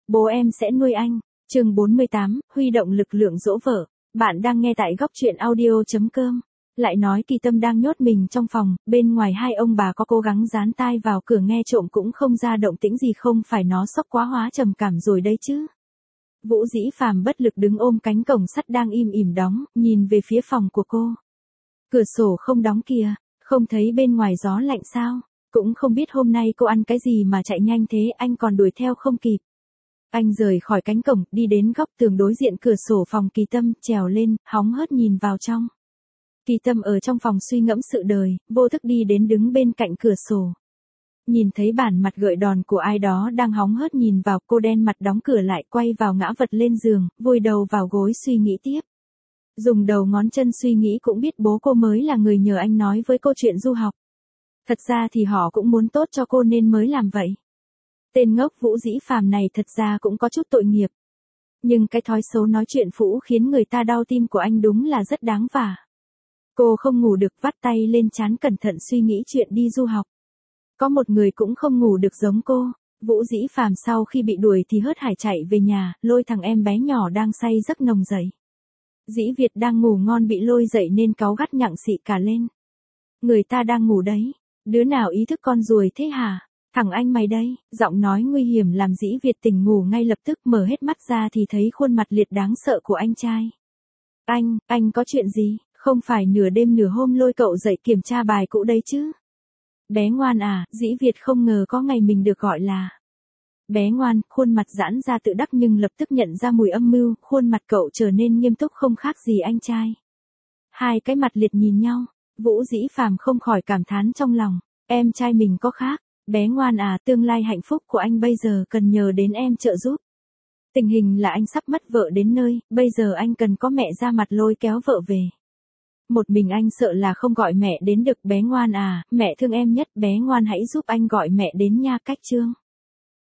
Bố em sẽ nuôi anh. Chương 48, huy động lực lượng dỗ vợ. Bạn đang nghe tại góc truyện audio.com. Lại nói Kỳ Tâm đang nhốt mình trong phòng, bên ngoài hai ông bà có cố gắng dán tai vào cửa nghe trộm cũng không ra động tĩnh gì, không phải nó sốc quá hóa trầm cảm rồi đấy chứ. Vũ Dĩ Phàm bất lực đứng ôm cánh cổng sắt đang im ỉm đóng, nhìn về phía phòng của cô. Cửa sổ không đóng kìa, không thấy bên ngoài gió lạnh sao? Cũng không biết hôm nay cô ăn cái gì mà chạy nhanh thế, anh còn đuổi theo không kịp. Anh rời khỏi cánh cổng, đi đến góc tường đối diện cửa sổ phòng Kỳ Tâm, trèo lên, hóng hớt nhìn vào trong. Kỳ Tâm ở trong phòng suy ngẫm sự đời, vô thức đi đến đứng bên cạnh cửa sổ. Nhìn thấy bản mặt gợi đòn của ai đó đang hóng hớt nhìn vào, cô đen mặt đóng cửa lại, quay vào ngã vật lên giường, vùi đầu vào gối suy nghĩ tiếp. Dùng đầu ngón chân suy nghĩ cũng biết bố cô mới là người nhờ anh nói với cô chuyện du học. Thật ra thì họ cũng muốn tốt cho cô nên mới làm vậy. Tên ngốc Vũ Dĩ Phàm này thật ra cũng có chút tội nghiệp. Nhưng cái thói xấu nói chuyện phũ khiến người ta đau tim của anh đúng là rất đáng vả. Cô không ngủ được, vắt tay lên trán cẩn thận suy nghĩ chuyện đi du học. Có một người cũng không ngủ được giống cô. Vũ Dĩ Phàm sau khi bị đuổi thì hớt hải chạy về nhà, lôi thằng em bé nhỏ đang say giấc nồng dậy. Dĩ Việt đang ngủ ngon bị lôi dậy nên cáu gắt nhặng xị cả lên. Người ta đang ngủ đấy, đứa nào ý thức con ruồi thế hả? Thằng anh mày đây, giọng nói nguy hiểm làm Dĩ Việt tỉnh ngủ ngay lập tức, mở hết mắt ra thì thấy khuôn mặt liệt đáng sợ của anh trai. Anh có chuyện gì? Không phải nửa đêm nửa hôm lôi cậu dậy kiểm tra bài cũ đấy chứ? Bé ngoan à, Dĩ Việt không ngờ có ngày mình được gọi là bé ngoan, khuôn mặt giãn ra tự đắc nhưng lập tức nhận ra mùi âm mưu, khuôn mặt cậu trở nên nghiêm túc không khác gì anh trai. Hai cái mặt liệt nhìn nhau, Vũ Dĩ Phàm không khỏi cảm thán trong lòng, em trai mình có khác. Bé ngoan à, tương lai hạnh phúc của anh bây giờ cần nhờ đến em trợ giúp. Tình hình là anh sắp mất vợ đến nơi, bây giờ anh cần có mẹ ra mặt lôi kéo vợ về. Một mình anh sợ là không gọi mẹ đến được. Bé ngoan à, mẹ thương em nhất, bé ngoan hãy giúp anh gọi mẹ đến nha. Cách chương